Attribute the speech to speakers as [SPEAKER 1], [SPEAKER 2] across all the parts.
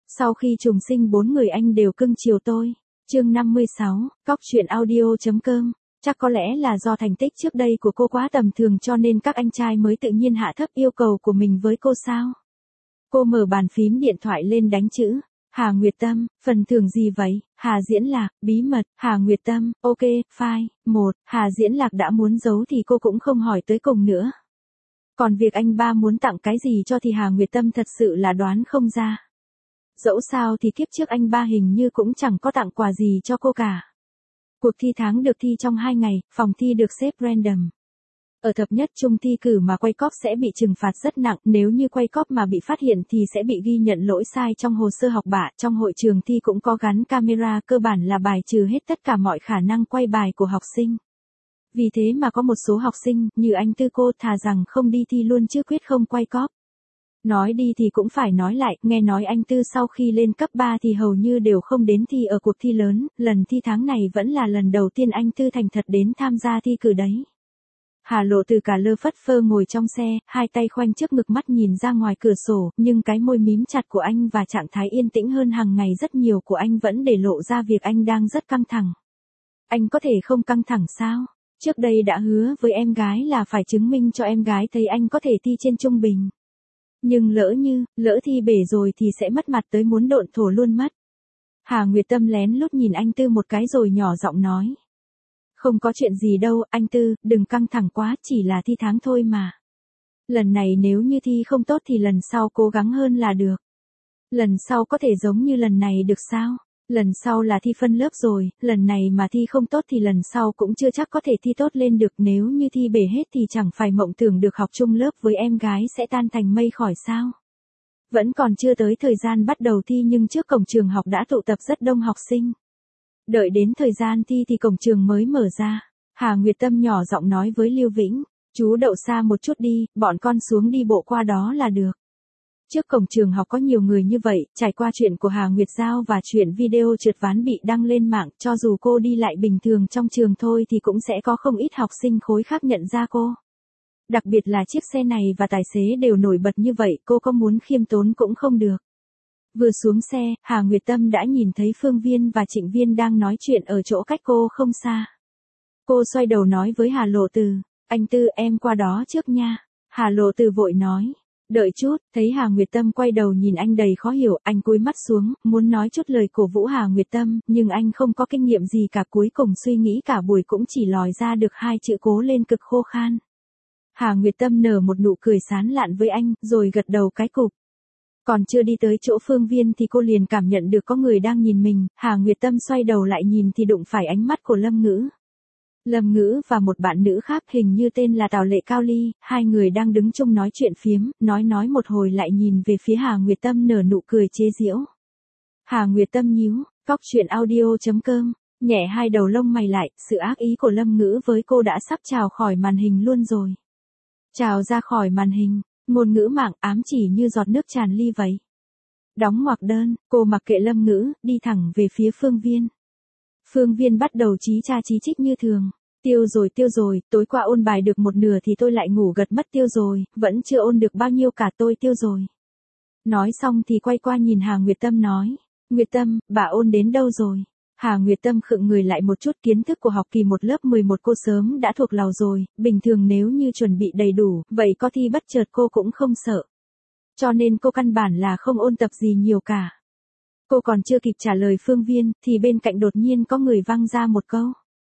[SPEAKER 1] Sau khi trùng sinh 4 người anh đều cưng chiều tôi. Chương 56, Cóc truyện audio.com. Chắc có lẽ là do thành tích trước đây của cô quá tầm thường cho nên các anh trai mới tự nhiên hạ thấp yêu cầu của mình với cô sao? Cô mở bàn phím điện thoại lên đánh chữ. Hà Nguyệt Tâm, phần thưởng gì vậy? Hà Diễn Lạc, bí mật. Hà Nguyệt Tâm, ok, file. 1. Hà Diễn Lạc đã muốn giấu thì cô cũng không hỏi tới cùng nữa. Còn việc anh ba muốn tặng cái gì cho thì Hà Nguyệt Tâm thật sự là đoán không ra. Dẫu sao thì kiếp trước anh ba hình như cũng chẳng có tặng quà gì cho cô cả. Cuộc thi tháng được thi trong 2 ngày, phòng thi được xếp random. Ở thập nhất trung thi cử mà quay cóp sẽ bị trừng phạt rất nặng, nếu như quay cóp mà bị phát hiện thì sẽ bị ghi nhận lỗi sai trong hồ sơ học bạ. Trong hội trường thi cũng có gắn camera, cơ bản là bài trừ hết tất cả mọi khả năng quay bài của học sinh. Vì thế mà có một số học sinh, như anh Tư cô thà rằng không đi thi luôn chứ quyết không quay cóp. Nói đi thì cũng phải nói lại, nghe nói anh Tư sau khi lên cấp 3 thì hầu như đều không đến thi ở cuộc thi lớn, lần thi tháng này vẫn là lần đầu tiên anh Tư thành thật đến tham gia thi cử đấy. Hà Lộ Từ cả lơ phất phơ ngồi trong xe, hai tay khoanh trước ngực mắt nhìn ra ngoài cửa sổ, nhưng cái môi mím chặt của anh và trạng thái yên tĩnh hơn hàng ngày rất nhiều của anh vẫn để lộ ra việc anh đang rất căng thẳng. Anh có thể không căng thẳng sao? Trước đây đã hứa với em gái là phải chứng minh cho em gái thấy anh có thể thi trên trung bình. Nhưng lỡ thi bể rồi thì sẽ mất mặt tới muốn độn thổ luôn mất. Hà Nguyệt Tâm lén lút nhìn anh Tư một cái rồi nhỏ giọng nói. Không có chuyện gì đâu, anh Tư, đừng căng thẳng quá, chỉ là thi tháng thôi mà. Lần này nếu như thi không tốt thì lần sau cố gắng hơn là được. Lần sau có thể giống như lần này được sao? Lần sau là thi phân lớp rồi, lần này mà thi không tốt thì lần sau cũng chưa chắc có thể thi tốt lên được. Nếu như thi bể hết thì chẳng phải mộng tưởng được học chung lớp với em gái sẽ tan thành mây khỏi sao? Vẫn còn chưa tới thời gian bắt đầu thi nhưng trước cổng trường học đã tụ tập rất đông học sinh. Đợi đến thời gian thi thì cổng trường mới mở ra. Hà Nguyệt Tâm nhỏ giọng nói với Lưu Vĩnh, chú đậu xa một chút đi, bọn con xuống đi bộ qua đó là được. Trước cổng trường học có nhiều người như vậy, trải qua chuyện của Hà Nguyệt Giao và chuyện video trượt ván bị đăng lên mạng, cho dù cô đi lại bình thường trong trường thôi thì cũng sẽ có không ít học sinh khối khác nhận ra cô. Đặc biệt là chiếc xe này và tài xế đều nổi bật như vậy, cô có muốn khiêm tốn cũng không được. Vừa xuống xe, Hà Nguyệt Tâm đã nhìn thấy Phương Viên và Trịnh Viên đang nói chuyện ở chỗ cách cô không xa. Cô xoay đầu nói với Hà Lộ Từ, anh Tư em qua đó trước nha. Hà Lộ Từ vội nói, đợi chút, thấy Hà Nguyệt Tâm quay đầu nhìn anh đầy khó hiểu, anh cúi mắt xuống, muốn nói chút lời cổ vũ Hà Nguyệt Tâm, nhưng anh không có kinh nghiệm gì cả, cuối cùng suy nghĩ cả buổi cũng chỉ lòi ra được 2 chữ cố lên cực khô khan. Hà Nguyệt Tâm nở một nụ cười sán lạn với anh, rồi gật đầu cái cục. Còn chưa đi tới chỗ Phương Viên thì cô liền cảm nhận được có người đang nhìn mình, Hà Nguyệt Tâm xoay đầu lại nhìn thì đụng phải ánh mắt của Lâm Ngữ. Lâm Ngữ và một bạn nữ khác hình như tên là Tào Lệ Cao Ly, hai người đang đứng chung nói chuyện phiếm, nói một hồi lại nhìn về phía Hà Nguyệt Tâm nở nụ cười chế giễu. Hà Nguyệt Tâm nhíu, Cóc truyện audio.com, nhẹ hai đầu lông mày lại, sự ác ý của Lâm Ngữ với cô đã sắp trào khỏi màn hình luôn rồi. Trào ra khỏi màn hình, ngôn ngữ mạng ám chỉ như giọt nước tràn ly vậy. Đóng ngoặc đơn, cô mặc kệ Lâm Ngữ, đi thẳng về phía Phương Viên. Phương Viên bắt đầu chí trích như thường. Tiêu rồi, tối qua ôn bài được một nửa thì tôi lại ngủ gật mất tiêu rồi, vẫn chưa ôn được bao nhiêu cả tôi tiêu rồi. Nói xong thì quay qua nhìn Hà Nguyệt Tâm nói, Nguyệt Tâm, bà ôn đến đâu rồi? Hà Nguyệt Tâm khựng người lại một chút, kiến thức của học kỳ 1 lớp 11 cô sớm đã thuộc lầu rồi, bình thường nếu như chuẩn bị đầy đủ, vậy có thi bất chợt cô cũng không sợ. Cho nên cô căn bản là không ôn tập gì nhiều cả. Cô còn chưa kịp trả lời Phương Viên, thì bên cạnh đột nhiên có người văng ra một câu.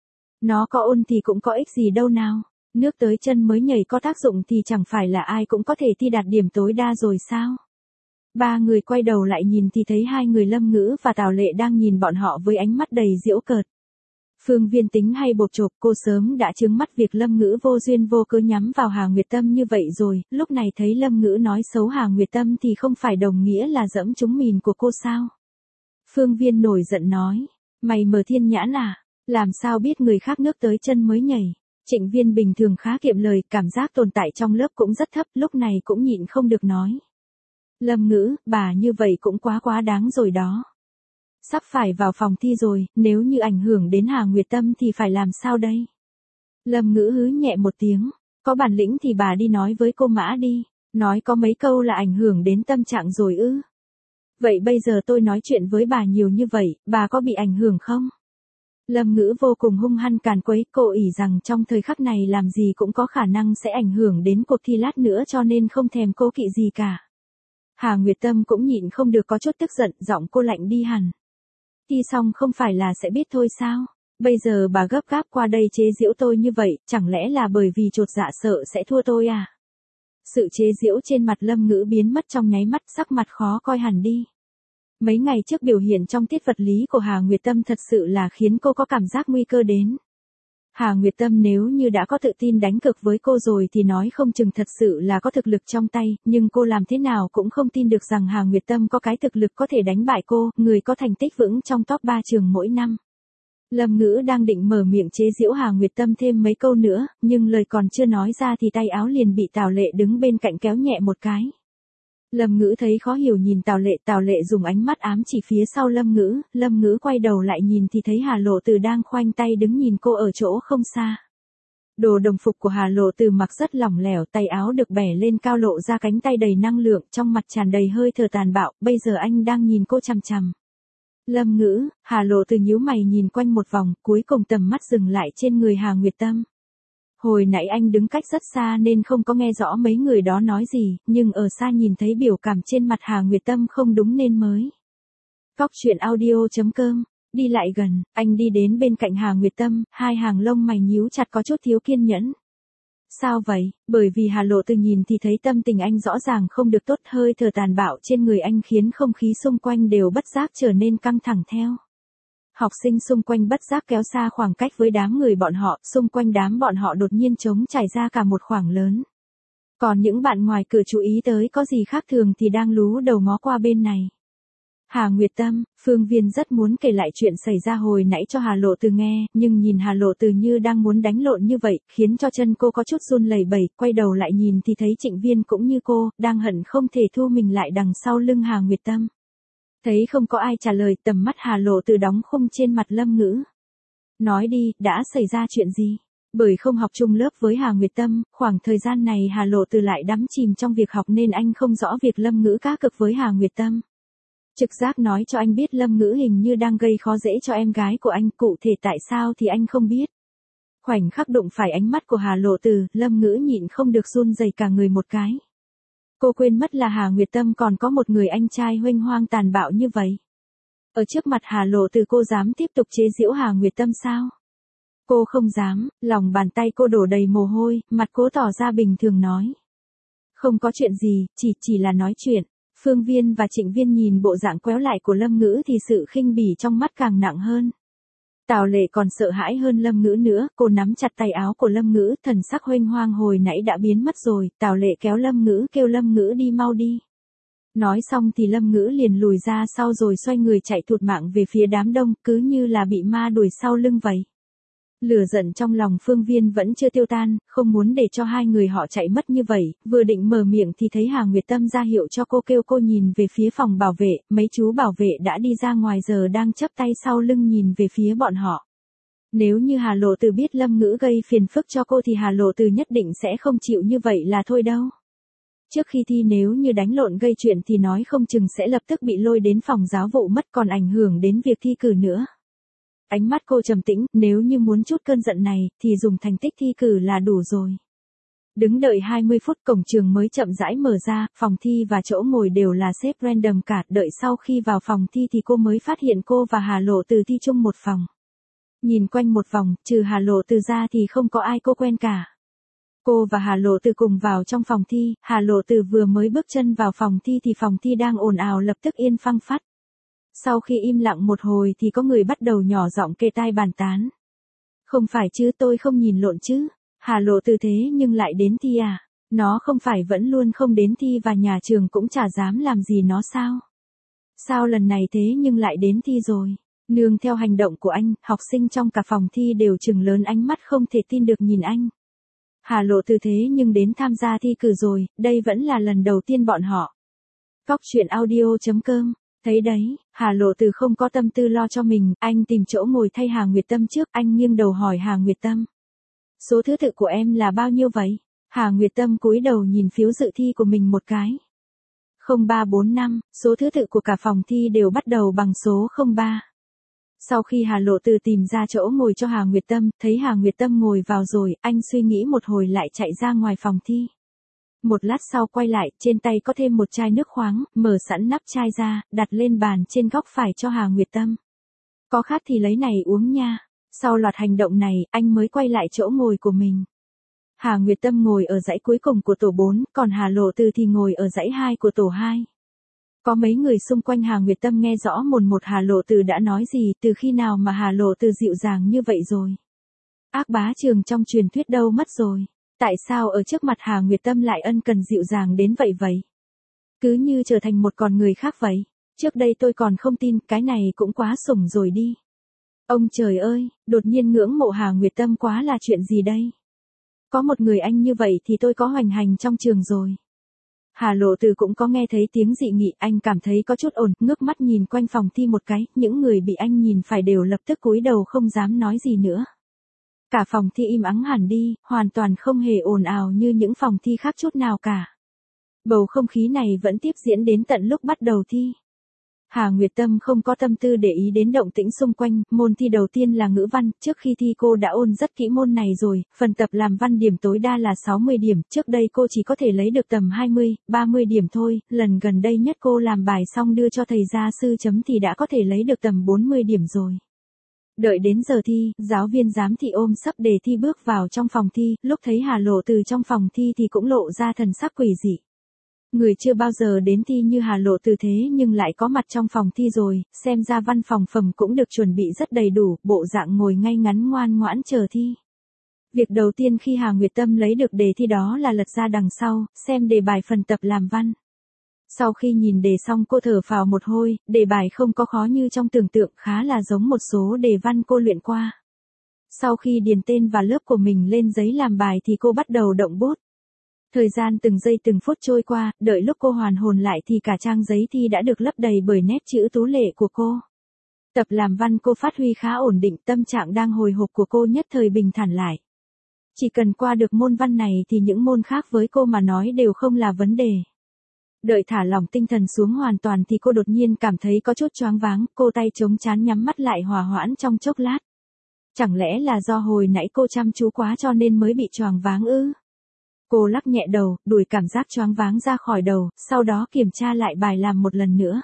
[SPEAKER 1] Nó có ôn thì cũng có ích gì đâu nào, nước tới chân mới nhảy có tác dụng thì chẳng phải là ai cũng có thể thi đạt điểm tối đa rồi sao? Ba người quay đầu lại nhìn thì thấy hai người Lâm Ngữ và Tào Lệ đang nhìn bọn họ với ánh mắt đầy giễu cợt. Phương Viên tính hay bột chộp, cô sớm đã trướng mắt việc Lâm Ngữ vô duyên vô cớ nhắm vào Hà Nguyệt Tâm như vậy rồi, lúc này thấy Lâm Ngữ nói xấu Hà Nguyệt Tâm thì không phải đồng nghĩa là dẫm trúng mìn của cô sao? Phương Viên nổi giận nói, mày mờ thiên nhãn à, làm sao biết người khác nước tới chân mới nhảy? Trịnh Viên bình thường khá kiệm lời, cảm giác tồn tại trong lớp cũng rất thấp, lúc này cũng nhịn không được nói. Lâm Ngữ, bà như vậy cũng quá đáng rồi đó. Sắp phải vào phòng thi rồi, nếu như ảnh hưởng đến Hà Nguyệt Tâm thì phải làm sao đây? Lâm Ngữ hứ nhẹ một tiếng, có bản lĩnh thì bà đi nói với cô Mã đi, nói có mấy câu là ảnh hưởng đến tâm trạng rồi ư? Vậy bây giờ tôi nói chuyện với bà nhiều như vậy, bà có bị ảnh hưởng không? Lâm Ngữ vô cùng hung hăng càn quấy, cô ỷ rằng trong thời khắc này làm gì cũng có khả năng sẽ ảnh hưởng đến cuộc thi lát nữa cho nên không thèm cố kỵ gì cả. Hà Nguyệt Tâm cũng nhịn không được có chút tức giận, giọng cô lạnh đi hẳn. Thi xong không phải là sẽ biết thôi sao? Bây giờ bà gấp gáp qua đây chế giễu tôi như vậy, chẳng lẽ là bởi vì chột dạ sợ sẽ thua tôi à? Sự chế giễu trên mặt Lâm Ngữ biến mất trong nháy mắt, sắc mặt khó coi hẳn đi. Mấy ngày trước biểu hiện trong tiết vật lý của Hà Nguyệt Tâm thật sự là khiến cô có cảm giác nguy cơ đến. Hà Nguyệt Tâm nếu như đã có tự tin đánh cược với cô rồi thì nói không chừng thật sự là có thực lực trong tay, nhưng cô làm thế nào cũng không tin được rằng Hà Nguyệt Tâm có cái thực lực có thể đánh bại cô, người có thành tích vững trong top 3 trường mỗi năm. Lâm Ngữ đang định mở miệng chế giễu Hà Nguyệt Tâm thêm mấy câu nữa, nhưng lời còn chưa nói ra thì tay áo liền bị Tào Lệ đứng bên cạnh kéo nhẹ một cái. Lâm Ngữ thấy khó hiểu nhìn Tào Lệ dùng ánh mắt ám chỉ phía sau Lâm Ngữ quay đầu lại nhìn thì thấy Hà Lộ Từ đang khoanh tay đứng nhìn cô ở chỗ không xa. Đồ đồng phục của Hà Lộ Từ mặc rất lỏng lẻo, tay áo được bẻ lên cao lộ ra cánh tay đầy năng lượng, trong mặt tràn đầy hơi thở tàn bạo, bây giờ anh đang nhìn cô chằm chằm. Lâm Ngữ, Hà Lộ Từ nhíu mày nhìn quanh một vòng, cuối cùng tầm mắt dừng lại trên người Hà Nguyệt Tâm. Hồi nãy anh đứng cách rất xa nên không có nghe rõ mấy người đó nói gì, nhưng ở xa nhìn thấy biểu cảm trên mặt Hà Nguyệt Tâm không đúng nên mới. Cóc truyện audio.com, đi lại gần, anh đi đến bên cạnh Hà Nguyệt Tâm, hai hàng lông mày nhíu chặt có chút thiếu kiên nhẫn. Sao vậy? Bởi vì Hà Lộ Từ nhìn thì thấy tâm tình anh rõ ràng không được tốt, hơi thở tàn bạo trên người anh khiến không khí xung quanh đều bất giác trở nên căng thẳng theo. Học sinh xung quanh bất giác kéo xa khoảng cách với đám người bọn họ, xung quanh đám bọn họ đột nhiên trống trải ra cả một khoảng lớn. Còn những bạn ngoài cửa chú ý tới có gì khác thường thì đang lú đầu ngó qua bên này. Hà Nguyệt Tâm, Phương Viên rất muốn kể lại chuyện xảy ra hồi nãy cho Hà Lộ Từ nghe, nhưng nhìn Hà Lộ Từ như đang muốn đánh lộn như vậy, khiến cho chân cô có chút run lẩy bẩy, quay đầu lại nhìn thì thấy Trịnh Viên cũng như cô, đang hận không thể thu mình lại đằng sau lưng Hà Nguyệt Tâm. Thấy không có ai trả lời, tầm mắt Hà Lộ Từ đóng khung trên mặt Lâm Ngữ. Nói đi, đã xảy ra chuyện gì? Bởi không học chung lớp với Hà Nguyệt Tâm, khoảng thời gian này Hà Lộ Từ lại đắm chìm trong việc học nên anh không rõ việc Lâm Ngữ cá cược với Hà Nguyệt Tâm. Trực giác nói cho anh biết Lâm Ngữ hình như đang gây khó dễ cho em gái của anh, cụ thể tại sao thì anh không biết. Khoảnh khắc đụng phải ánh mắt của Hà Lộ Từ, Lâm Ngữ nhịn không được run rẩy cả người một cái. Cô quên mất là Hà Nguyệt Tâm còn có một người anh trai huênh hoang tàn bạo như vậy. Ở trước mặt Hà Lộ Từ cô dám tiếp tục chế giễu Hà Nguyệt Tâm sao? Cô không dám, lòng bàn tay cô đổ đầy mồ hôi, mặt cố tỏ ra bình thường nói. Không có chuyện gì, chỉ là nói chuyện. Phương Viên và Trịnh Viên nhìn bộ dạng quéo lại của Lâm Ngữ thì sự khinh bỉ trong mắt càng nặng hơn. Tào Lệ còn sợ hãi hơn Lâm Ngữ nữa, cô nắm chặt tay áo của Lâm Ngữ, thần sắc huênh hoang hồi nãy đã biến mất rồi, Tào Lệ kéo Lâm Ngữ kêu Lâm Ngữ đi mau đi. Nói xong thì Lâm Ngữ liền lùi ra sau rồi xoay người chạy thụt mạng về phía đám đông, cứ như là bị ma đuổi sau lưng vậy. Lửa giận trong lòng Phương Viên vẫn chưa tiêu tan, không muốn để cho hai người họ chạy mất như vậy, vừa định mở miệng thì thấy Hà Nguyệt Tâm ra hiệu cho cô, kêu cô nhìn về phía phòng bảo vệ, mấy chú bảo vệ đã đi ra ngoài giờ đang chắp tay sau lưng nhìn về phía bọn họ. Nếu như Hà Lộ Từ biết Lâm Ngữ gây phiền phức cho cô thì Hà Lộ Từ nhất định sẽ không chịu như vậy là thôi đâu. Trước khi thi nếu như đánh lộn gây chuyện thì nói không chừng sẽ lập tức bị lôi đến phòng giáo vụ mất, còn ảnh hưởng đến việc thi cử nữa. Ánh mắt cô trầm tĩnh, nếu như muốn chút cơn giận này, thì dùng thành tích thi cử là đủ rồi. Đứng đợi 20 phút cổng trường mới chậm rãi mở ra, phòng thi và chỗ ngồi đều là xếp random cả, đợi sau khi vào phòng thi thì cô mới phát hiện cô và Hà Lộ Từ thi chung một phòng. Nhìn quanh một vòng, trừ Hà Lộ Từ ra thì không có ai cô quen cả. Cô và Hà Lộ Từ cùng vào trong phòng thi, Hà Lộ Từ vừa mới bước chân vào phòng thi thì phòng thi đang ồn ào lập tức yên phăng phắt. Sau khi im lặng một hồi thì có người bắt đầu nhỏ giọng kề tai bàn tán. Không phải chứ, tôi không nhìn lộn chứ. Hà Lộ Từ thế nhưng lại đến thi à? Nó không phải vẫn luôn không đến thi và nhà trường cũng chả dám làm gì nó sao? Sao lần này thế nhưng lại đến thi rồi? Nương theo hành động của anh, học sinh trong cả phòng thi đều trừng lớn ánh mắt không thể tin được nhìn anh. Hà Lộ Từ thế nhưng đến tham gia thi cử rồi, đây vẫn là lần đầu tiên bọn họ. Cóc truyện audio.com. Thấy đấy, Hà Lộ Từ không có tâm tư lo cho mình, anh tìm chỗ ngồi thay Hà Nguyệt Tâm trước, anh nghiêng đầu hỏi Hà Nguyệt Tâm. Số thứ tự của em là bao nhiêu vậy? Hà Nguyệt Tâm cúi đầu nhìn phiếu dự thi của mình một cái. 0345, số thứ tự của cả phòng thi đều bắt đầu bằng số 03. Sau khi Hà Lộ Từ tìm ra chỗ ngồi cho Hà Nguyệt Tâm, thấy Hà Nguyệt Tâm ngồi vào rồi, anh suy nghĩ một hồi lại chạy ra ngoài phòng thi. Một lát sau quay lại, trên tay có thêm một chai nước khoáng, mở sẵn nắp chai ra, đặt lên bàn trên góc phải cho Hà Nguyệt Tâm. Có khát thì lấy này uống nha. Sau loạt hành động này, anh mới quay lại chỗ ngồi của mình. Hà Nguyệt Tâm ngồi ở dãy cuối cùng của tổ 4, còn Hà Lộ Từ thì ngồi ở dãy 2 của tổ 2. Có mấy người xung quanh Hà Nguyệt Tâm nghe rõ mồn một Hà Lộ Từ đã nói gì, từ khi nào mà Hà Lộ Từ dịu dàng như vậy rồi. Ác bá trường trong truyền thuyết đâu mất rồi. Tại sao ở trước mặt Hà Nguyệt Tâm lại ân cần dịu dàng đến vậy? Cứ như trở thành một con người khác vậy. Trước đây tôi còn không tin, cái này cũng quá sủng rồi đi. Ông trời ơi, đột nhiên ngưỡng mộ Hà Nguyệt Tâm quá là chuyện gì đây? Có một người anh như vậy thì tôi có hoành hành trong trường rồi. Hà Lộ Từ cũng có nghe thấy tiếng dị nghị, anh cảm thấy có chút ổn, ngước mắt nhìn quanh phòng thi một cái, những người bị anh nhìn phải đều lập tức cúi đầu không dám nói gì nữa. Cả phòng thi im ắng hẳn đi, hoàn toàn không hề ồn ào như những phòng thi khác chút nào cả. Bầu không khí này vẫn tiếp diễn đến tận lúc bắt đầu thi. Hà Nguyệt Tâm không có tâm tư để ý đến động tĩnh xung quanh, môn thi đầu tiên là ngữ văn, trước khi thi cô đã ôn rất kỹ môn này rồi, phần tập làm văn điểm tối đa là 60 điểm, trước đây cô chỉ có thể lấy được tầm 20, 30 điểm thôi, lần gần đây nhất cô làm bài xong đưa cho thầy gia sư chấm thì đã có thể lấy được tầm 40 điểm rồi. Đợi đến giờ thi, giáo viên giám thị ôm sấp đề thi bước vào trong phòng thi, lúc thấy Hà Lộ Từ trong phòng thi thì cũng lộ ra thần sắc quỷ dị. Người chưa bao giờ đến thi như Hà Lộ Từ thế nhưng lại có mặt trong phòng thi rồi, xem ra văn phòng phẩm cũng được chuẩn bị rất đầy đủ, bộ dạng ngồi ngay ngắn ngoan ngoãn chờ thi. Việc đầu tiên khi Hà Nguyệt Tâm lấy được đề thi đó là lật ra đằng sau, xem đề bài phần tập làm văn. Sau khi nhìn đề xong cô thở phào một hơi, đề bài không có khó như trong tưởng tượng, khá là giống một số đề văn cô luyện qua. Sau khi điền tên và lớp của mình lên giấy làm bài thì cô bắt đầu động bút. Thời gian từng giây từng phút trôi qua, đợi lúc cô hoàn hồn lại thì cả trang giấy thi đã được lấp đầy bởi nét chữ tú lệ của cô. Tập làm văn cô phát huy khá ổn định, tâm trạng đang hồi hộp của cô nhất thời bình thản lại. Chỉ cần qua được môn văn này thì những môn khác với cô mà nói đều không là vấn đề. Đợi thả lỏng tinh thần xuống hoàn toàn thì cô đột nhiên cảm thấy có chút choáng váng, cô tay chống trán nhắm mắt lại hòa hoãn trong chốc lát. Chẳng lẽ là do hồi nãy cô chăm chú quá cho nên mới bị choáng váng ư? Cô lắc nhẹ đầu, đuổi cảm giác choáng váng ra khỏi đầu, sau đó kiểm tra lại bài làm một lần nữa.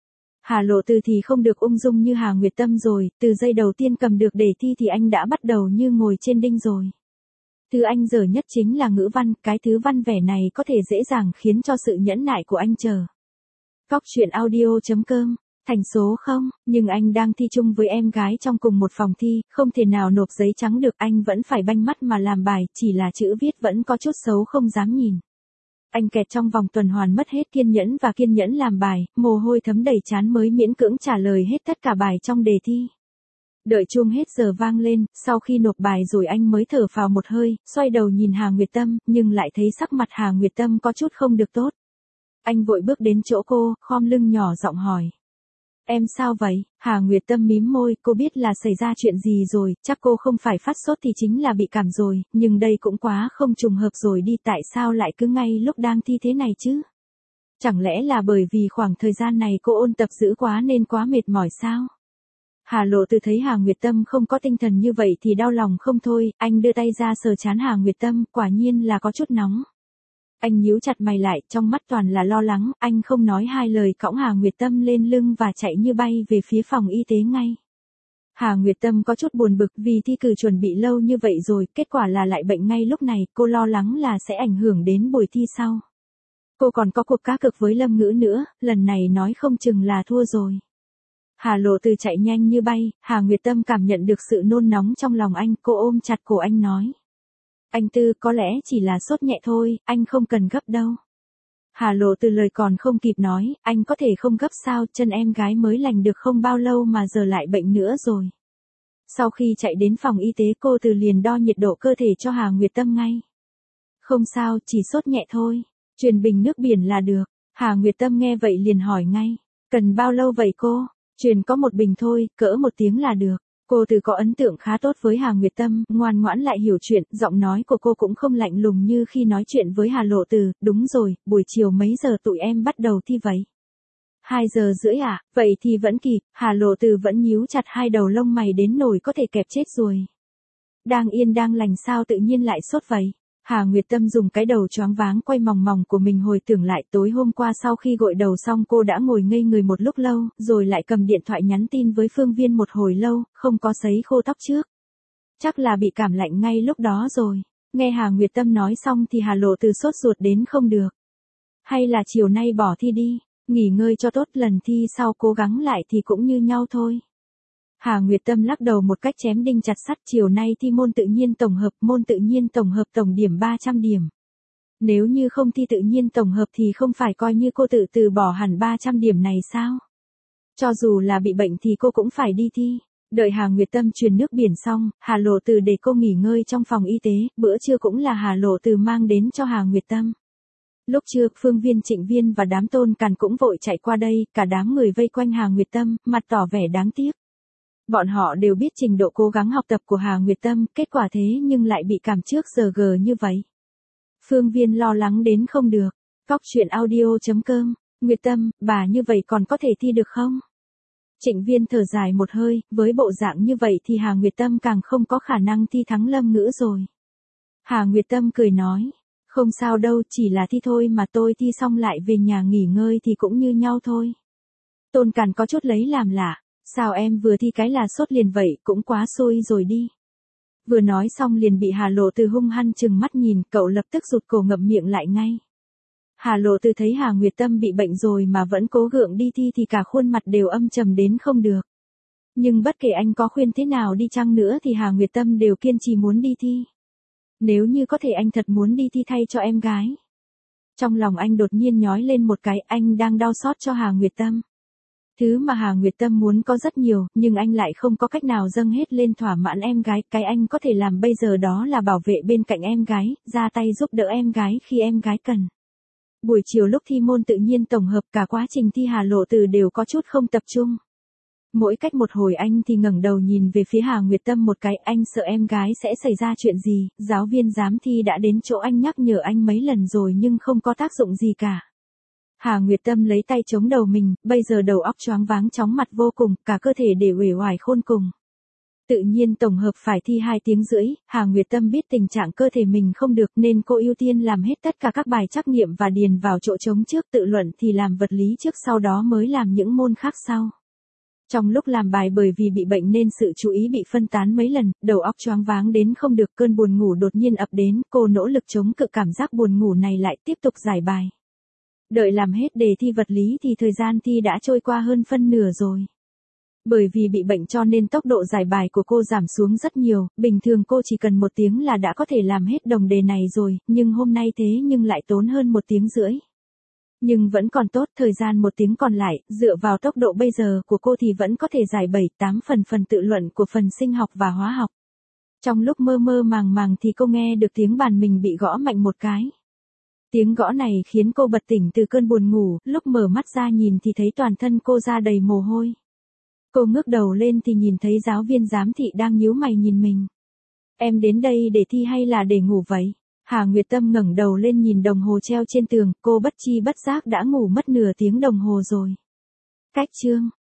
[SPEAKER 1] Hà Lộ Từ thì không được ung dung như Hà Nguyệt Tâm rồi, từ giây đầu tiên cầm được đề thi thì anh đã bắt đầu như ngồi trên đinh rồi. Thứ anh dở nhất chính là ngữ văn, cái thứ văn vẻ này có thể dễ dàng khiến cho sự nhẫn nại của anh chờ. Góc truyện audio.com, thành số 0, nhưng anh đang thi chung với em gái trong cùng một phòng thi, không thể nào nộp giấy trắng được, anh vẫn phải banh mắt mà làm bài, chỉ là chữ viết vẫn có chút xấu không dám nhìn. Anh kẹt trong vòng tuần hoàn mất hết kiên nhẫn làm bài, mồ hôi thấm đầy trán mới miễn cưỡng trả lời hết tất cả bài trong đề thi. Đợi chuông hết giờ vang lên, sau khi nộp bài rồi anh mới thở phào một hơi, xoay đầu nhìn Hà Nguyệt Tâm, nhưng lại thấy sắc mặt Hà Nguyệt Tâm có chút không được tốt. Anh vội bước đến chỗ cô, khom lưng nhỏ giọng hỏi. Em sao vậy? Hà Nguyệt Tâm mím môi, cô biết là xảy ra chuyện gì rồi, chắc cô không phải phát sốt thì chính là bị cảm rồi, nhưng đây cũng quá không trùng hợp rồi đi, tại sao lại cứ ngay lúc đang thi thế này chứ? Chẳng lẽ là bởi vì khoảng thời gian này cô ôn tập dữ quá nên quá mệt mỏi sao? Hà Lộ Từ thấy Hà Nguyệt Tâm không có tinh thần như vậy thì đau lòng không thôi, anh đưa tay ra sờ trán Hà Nguyệt Tâm, quả nhiên là có chút nóng. Anh nhíu chặt mày lại, trong mắt toàn là lo lắng, anh không nói hai lời cõng Hà Nguyệt Tâm lên lưng và chạy như bay về phía phòng y tế ngay. Hà Nguyệt Tâm có chút buồn bực vì thi cử chuẩn bị lâu như vậy rồi, kết quả là lại bệnh ngay lúc này, cô lo lắng là sẽ ảnh hưởng đến buổi thi sau. Cô còn có cuộc cá cược với Lâm Ngữ nữa, lần này nói không chừng là thua rồi. Hà Lộ Từ chạy nhanh như bay, Hà Nguyệt Tâm cảm nhận được sự nôn nóng trong lòng anh, cô ôm chặt cổ anh nói. Anh Tư, có lẽ chỉ là sốt nhẹ thôi, anh không cần gấp đâu. Hà Lộ Từ lời còn không kịp nói, anh có thể không gấp sao, chân em gái mới lành được không bao lâu mà giờ lại bệnh nữa rồi. Sau khi chạy đến phòng y tế cô Từ liền đo nhiệt độ cơ thể cho Hà Nguyệt Tâm ngay. Không sao, chỉ sốt nhẹ thôi, truyền bình nước biển là được. Hà Nguyệt Tâm nghe vậy liền hỏi ngay, cần bao lâu vậy cô? Truyền có một bình thôi, cỡ 1 tiếng là được. Cô từ có ấn tượng khá tốt với Hà Nguyệt Tâm, ngoan ngoãn lại hiểu chuyện, giọng nói của cô cũng không lạnh lùng như khi nói chuyện với Hà Lộ Từ. Đúng rồi, buổi chiều mấy giờ tụi em bắt đầu thi vậy? 2:30 à, vậy thì vẫn kịp. Hà Lộ Từ vẫn nhíu chặt hai đầu lông mày đến nỗi có thể kẹp chết rồi. Đang yên đang lành sao tự nhiên lại sốt vậy? Hà Nguyệt Tâm dùng cái đầu choáng váng quay mòng mòng của mình hồi tưởng lại tối hôm qua sau khi gội đầu xong cô đã ngồi ngây người một lúc lâu, rồi lại cầm điện thoại nhắn tin với Phương Viên một hồi lâu, không có sấy khô tóc trước. Chắc là bị cảm lạnh ngay lúc đó rồi. Nghe Hà Nguyệt Tâm nói xong thì Hà Lộ Từ sốt ruột đến không được. Hay là chiều nay bỏ thi đi, nghỉ ngơi cho tốt, lần thi sau cố gắng lại thì cũng như nhau thôi. Hà Nguyệt Tâm lắc đầu một cách chém đinh chặt sắt, chiều nay thi môn tự nhiên tổng hợp tổng điểm 300 điểm. Nếu như không thi tự nhiên tổng hợp thì không phải coi như cô tự từ bỏ hẳn 300 điểm này sao? Cho dù là bị bệnh thì cô cũng phải đi thi. Đợi Hà Nguyệt Tâm truyền nước biển xong, Hà Lộ Từ để cô nghỉ ngơi trong phòng y tế, bữa trưa cũng là Hà Lộ Từ mang đến cho Hà Nguyệt Tâm. Lúc trưa, Phương Viên, Trịnh Viên và đám Tôn Càn cũng vội chạy qua đây, cả đám người vây quanh Hà Nguyệt Tâm, mặt tỏ vẻ đáng tiếc. Bọn họ đều biết trình độ cố gắng học tập của Hà Nguyệt Tâm, kết quả thế nhưng lại bị cảm trước giờ gờ như vậy. Phương Viên lo lắng đến không được. Cóc truyện audio.com, Nguyệt Tâm, bà như vậy còn có thể thi được không? Trịnh Viên thở dài một hơi, với bộ dạng như vậy thì Hà Nguyệt Tâm càng không có khả năng thi thắng Lâm Ngữ rồi. Hà Nguyệt Tâm cười nói, không sao đâu, chỉ là thi thôi mà, tôi thi xong lại về nhà nghỉ ngơi thì cũng như nhau thôi. Tôn Càn có chút lấy làm lạ, sao em vừa thi cái là sốt liền vậy, cũng quá xui rồi đi. Vừa nói xong liền bị Hà Lộ Từ hung hăng chừng mắt nhìn, cậu lập tức rụt cổ ngậm miệng lại ngay. Hà Lộ Từ thấy Hà Nguyệt Tâm bị bệnh rồi mà vẫn cố gượng đi thi thì cả khuôn mặt đều âm trầm đến không được. Nhưng bất kể anh có khuyên thế nào đi chăng nữa thì Hà Nguyệt Tâm đều kiên trì muốn đi thi. Nếu như có thể anh thật muốn đi thi thay cho em gái. Trong lòng anh đột nhiên nhói lên một cái, anh đang đau xót cho Hà Nguyệt Tâm. Thứ mà Hà Nguyệt Tâm muốn có rất nhiều, nhưng anh lại không có cách nào dâng hết lên thỏa mãn em gái. Cái anh có thể làm bây giờ đó là bảo vệ bên cạnh em gái, ra tay giúp đỡ em gái khi em gái cần. Buổi chiều lúc thi môn tự nhiên tổng hợp, cả quá trình thi Hà Lộ Từ đều có chút không tập trung. Mỗi cách một hồi anh thì ngẩng đầu nhìn về phía Hà Nguyệt Tâm một cái, anh sợ em gái sẽ xảy ra chuyện gì. Giáo viên giám thi đã đến chỗ anh nhắc nhở anh mấy lần rồi nhưng không có tác dụng gì cả. Hà Nguyệt Tâm lấy tay chống đầu mình, bây giờ đầu óc choáng váng chóng mặt vô cùng, cả cơ thể để uể oải khôn cùng. Tự nhiên tổng hợp phải thi 2 tiếng rưỡi, Hà Nguyệt Tâm biết tình trạng cơ thể mình không được nên cô ưu tiên làm hết tất cả các bài trắc nghiệm và điền vào chỗ trống trước, tự luận thì làm vật lý trước, sau đó mới làm những môn khác sau. Trong lúc làm bài bởi vì bị bệnh nên sự chú ý bị phân tán mấy lần, đầu óc choáng váng đến không được, cơn buồn ngủ đột nhiên ập đến, cô nỗ lực chống cự cảm giác buồn ngủ này lại tiếp tục giải bài. Đợi làm hết đề thi vật lý thì thời gian thi đã trôi qua hơn phân nửa rồi. Bởi vì bị bệnh cho nên tốc độ giải bài của cô giảm xuống rất nhiều, bình thường cô chỉ cần 1 tiếng là đã có thể làm hết đồng đề này rồi, nhưng hôm nay thế nhưng lại tốn hơn 1 tiếng rưỡi. Nhưng vẫn còn tốt, thời gian 1 tiếng còn lại, dựa vào tốc độ bây giờ của cô thì vẫn có thể giải 7-8 phần tự luận của phần sinh học và hóa học. Trong lúc mơ mơ màng màng thì cô nghe được tiếng bàn mình bị gõ mạnh một cái. Tiếng gõ này khiến cô bật tỉnh từ cơn buồn ngủ, lúc mở mắt ra nhìn thì thấy toàn thân cô ra đầy mồ hôi. Cô ngước đầu lên thì nhìn thấy giáo viên giám thị đang nhíu mày nhìn mình. Em đến đây để thi hay là để ngủ vậy? Hà Nguyệt Tâm ngẩng đầu lên nhìn đồng hồ treo trên tường, cô bất chi bất giác đã ngủ mất nửa tiếng đồng hồ rồi. Cách chương